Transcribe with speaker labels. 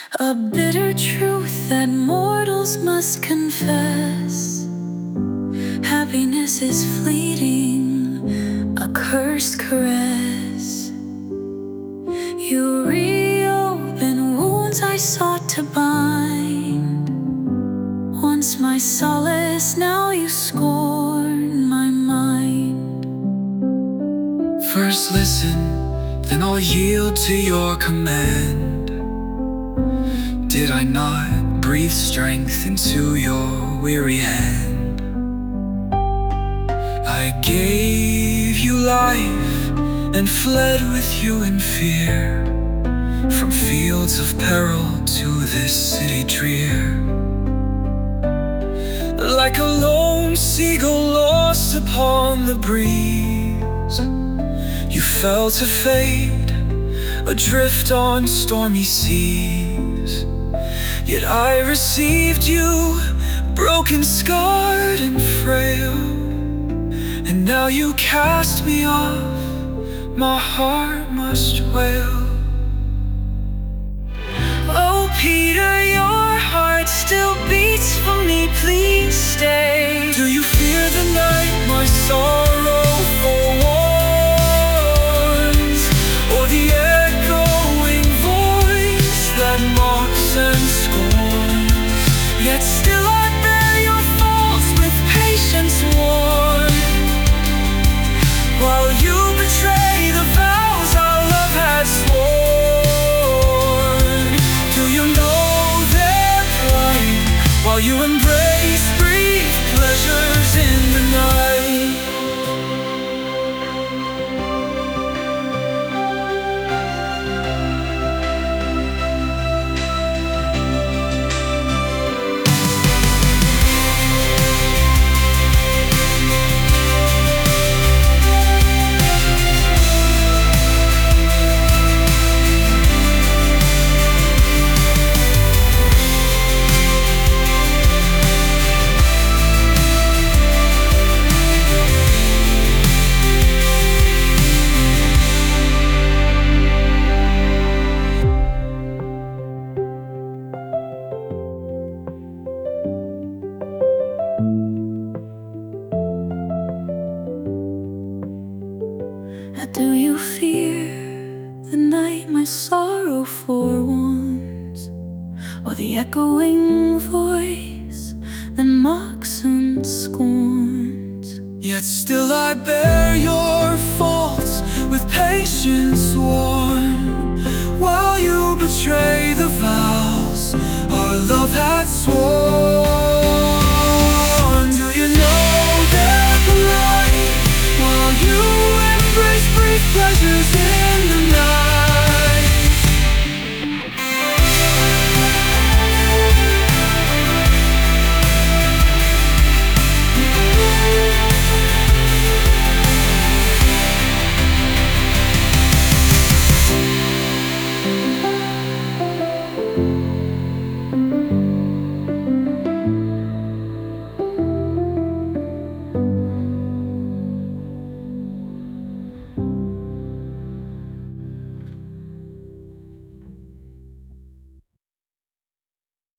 Speaker 1: A bitter truth that mortals must confess. Happiness is fleeting, a cursed caress. You reopen wounds I sought to bind. Once my solace, now you scorn my mind.
Speaker 2: First listen, then I'll yield to your command. Did I not breathe strength into your weary hand? I gave you life and fled with you in fear, from fields of peril to this city drear. Like a lone seagull lost upon the breeze, you fell to fade, adrift on stormy seas. Yet I received you, broken, scarred, and frail. And now you cast me off, my heart must wail. Oh Peter, your heart still beats for me, please stay. Do you fear the night my sorrow forewarns, or the echoing voice that mocks and scorns? Yet still I bear your faults with patience worn, while you betray the vows our love had sworn. Do you know their plight, while you embrace brief pleasures in the night?
Speaker 1: Do you fear the night my sorrow forewarns, or the echoing voice that mocks and scorns?
Speaker 2: Yet still I bear your faults with patience worn, while you betray